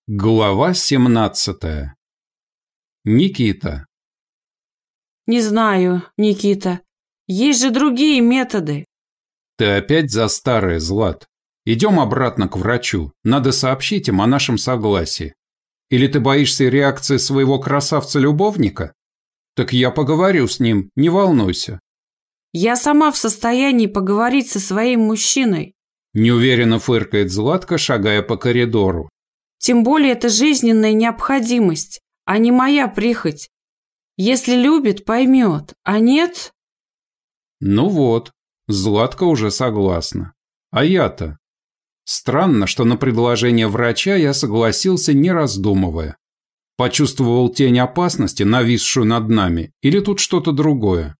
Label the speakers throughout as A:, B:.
A: Глава 17. Никита.
B: Не знаю, Никита. Есть же другие методы.
A: Ты опять за старое, Злат. Идем обратно к врачу. Надо сообщить им о нашем согласии. Или ты боишься реакции своего красавца-любовника? Так я поговорю с ним, не волнуйся.
B: Я сама в состоянии поговорить со своим мужчиной.
A: Неуверенно фыркает Златка, шагая по коридору.
B: Тем более это жизненная необходимость, а не моя прихоть. Если любит, поймет, а нет...
A: Ну вот, Златка уже согласна. А я-то? Странно, что на предложение врача я согласился, не раздумывая. Почувствовал тень опасности, нависшую над нами, или тут что-то другое?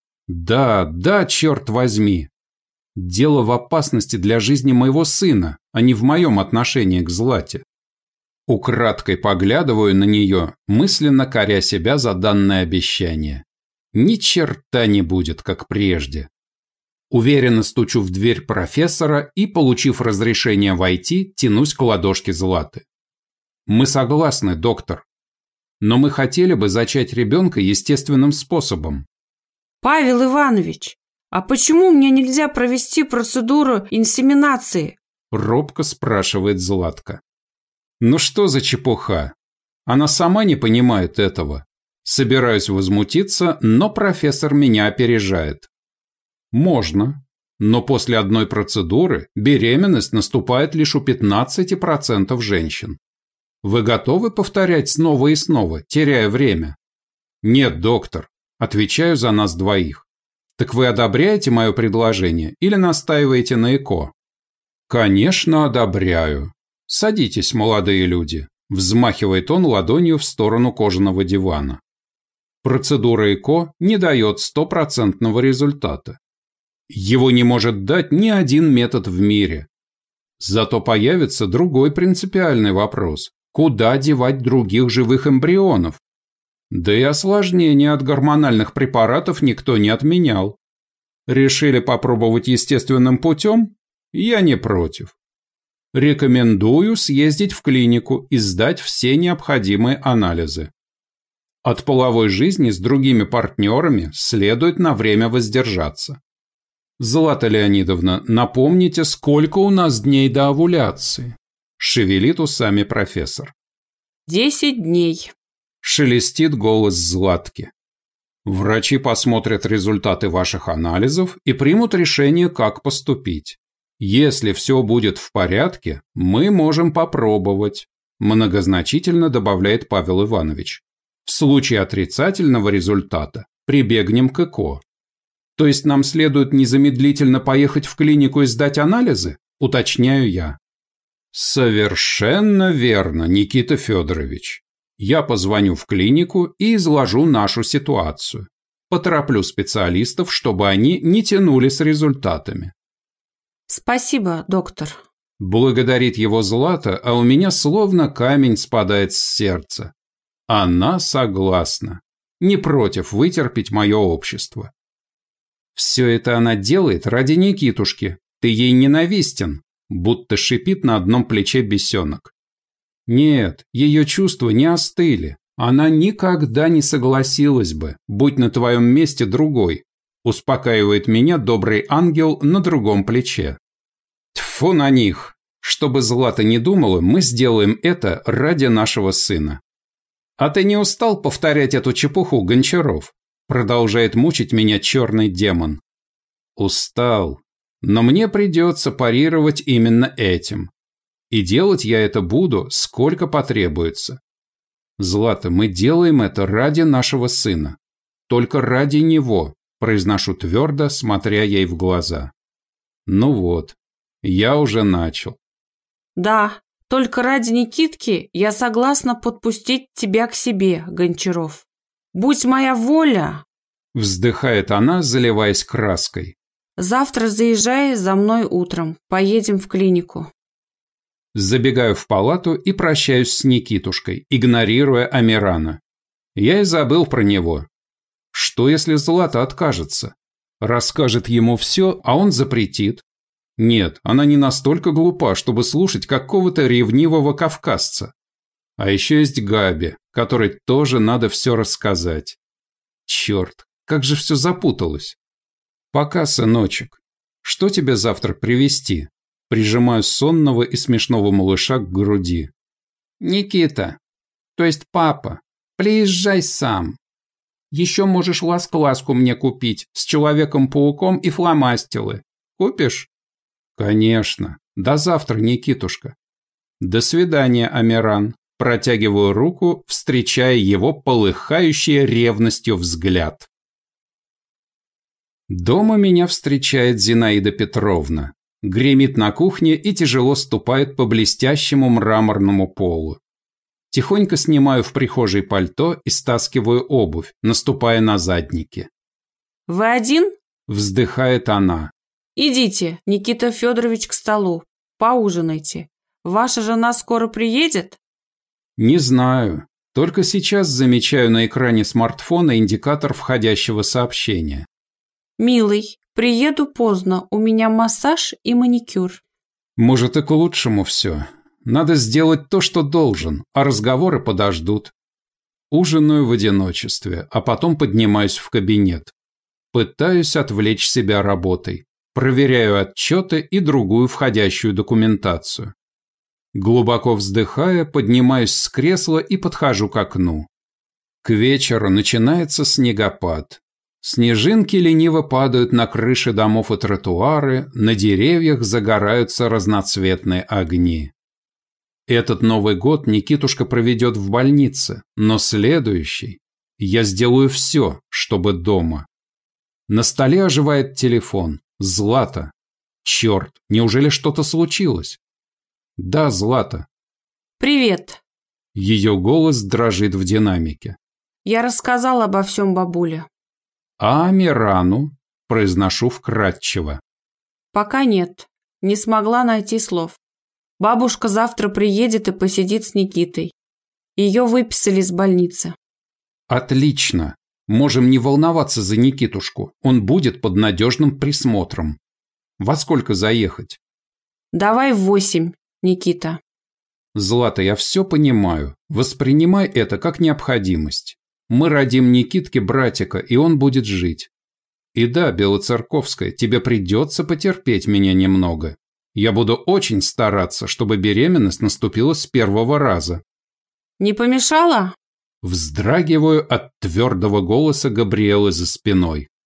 A: Да, черт возьми. Дело в опасности для жизни моего сына, а не в моем отношении к Злате. Украдкой поглядываю на нее, мысленно коря себя за данное обещание. Ни черта не будет, как прежде. Уверенно стучу в дверь профессора и, получив разрешение войти, тянусь к ладошке Златы. Мы согласны, доктор. Но мы хотели бы зачать ребенка естественным способом.
B: Павел Иванович, а почему мне нельзя провести процедуру инсеминации?
A: Робко спрашивает Златка. Ну что за чепуха? Она сама не понимает этого. Собираюсь возмутиться, но профессор меня опережает. Можно, но после одной процедуры беременность наступает лишь у 15% женщин. Вы готовы повторять снова и снова, теряя время? Нет, доктор, отвечаю за нас двоих. Так вы одобряете мое предложение или настаиваете на ЭКО? Конечно, одобряю. Садитесь, молодые люди, взмахивает он ладонью в сторону кожаного дивана. Процедура ЭКО не дает стопроцентного результата. Его не может дать ни один метод в мире. Зато появится другой принципиальный вопрос. Куда девать других живых эмбрионов? Да и осложнения от гормональных препаратов никто не отменял. Решили попробовать естественным путем? Я не против. Рекомендую съездить в клинику и сдать все необходимые анализы. От половой жизни с другими партнерами следует на время воздержаться. Злата Леонидовна, напомните, сколько у нас дней до овуляции? Шевелит усами профессор.
B: 10 дней.
A: Шелестит голос Златки. Врачи посмотрят результаты ваших анализов и примут решение, как поступить. Если все будет в порядке, мы можем попробовать, многозначительно добавляет Павел Иванович. В случае отрицательного результата прибегнем к ЭКО. То есть нам следует незамедлительно поехать в клинику и сдать анализы? Уточняю я. Совершенно верно, Никита Федорович. Я позвоню в клинику и изложу нашу ситуацию. Потороплю специалистов, чтобы они не тянули с результатами.
B: Спасибо, доктор.
A: Благодарит его Злата, а у меня словно камень спадает с сердца. Она согласна. Не против вытерпеть мое общество. Все это она делает ради Никитушки. Ты ей ненавистен, будто шипит на одном плече бесенок. Нет, ее чувства не остыли. Она никогда не согласилась бы, будь на твоем месте другой. Успокаивает меня добрый ангел на другом плече. Тьфу на них! Чтобы Злата не думала, мы сделаем это ради нашего сына. А ты не устал повторять эту чепуху, Гончаров? Продолжает мучить меня черный демон. Устал. Но мне придется парировать именно этим. И делать я это буду, сколько потребуется. Злата, мы делаем это ради нашего сына. Только ради него, произношу твердо, смотря ей в глаза. Ну вот, я уже начал.
B: Да, только ради Никитки я согласна подпустить тебя к себе, Гончаров. Будь моя воля...
A: Вздыхает она, заливаясь краской.
B: Завтра заезжай за мной утром, поедем в клинику.
A: Забегаю в палату и прощаюсь с Никитушкой, игнорируя Амирана. Я и забыл про него. Что, если Злата откажется? Расскажет ему все, а он запретит. Нет, она не настолько глупа, чтобы слушать какого-то ревнивого кавказца. А еще есть Габи, которой тоже надо все рассказать. Черт, как же все запуталось. Пока, сыночек. Что тебе завтра привезти? Прижимаю сонного и смешного малыша к груди. Никита, то есть папа, приезжай сам. Еще можешь ласк-ласку мне купить с Человеком-пауком и фломастеры. Купишь? Конечно. До завтра, Никитушка. До свидания, Амиран. Протягиваю руку, встречая его полыхающий ревностью взгляд. Дома меня встречает Зинаида Петровна. Гремит на кухне и тяжело ступает по блестящему мраморному полу. Тихонько снимаю в прихожей пальто и стаскиваю обувь, наступая на задники.
B: «Вы один?» –
A: вздыхает она.
B: «Идите, Никита Федорович, к столу. Поужинайте. Ваша жена скоро приедет?»
A: Не знаю. Только сейчас замечаю на экране смартфона индикатор входящего сообщения.
B: «Милый, приеду поздно. У меня массаж и маникюр».
A: Может, и к лучшему все. Надо сделать то, что должен, а разговоры подождут. Ужинаю в одиночестве, а потом поднимаюсь в кабинет. Пытаюсь отвлечь себя работой. Проверяю отчеты и другую входящую документацию. Глубоко вздыхая, поднимаюсь с кресла и подхожу к окну. К вечеру начинается снегопад. Снежинки лениво падают на крыши домов и тротуары, на деревьях загораются разноцветные огни. Этот Новый год Никитушка проведет в больнице, но следующий я сделаю все, чтобы дома. На столе оживает телефон. Злата. Черт, неужели что-то случилось? Да, Злата.
B: «Привет».
A: Ее голос дрожит в динамике.
B: «Я рассказала обо всем бабуле».
A: А Амирану? Произношу вкратчиво.
B: «Пока нет. Не смогла найти слов. Бабушка завтра приедет и посидит с Никитой. Ее выписали из больницы».
A: Отлично. Можем не волноваться за Никитушку. Он будет под надежным присмотром. Во сколько заехать?
B: «Давай в 8, Никита».
A: Злата, я все понимаю. Воспринимай это как необходимость. Мы родим Никитке братика, и он будет жить. И да, Белоцерковская, тебе придется потерпеть меня немного. Я буду очень стараться, чтобы беременность наступила с первого раза.
B: «Не помешало?»
A: Вздрагиваю от твердого голоса Габриэлы за спиной.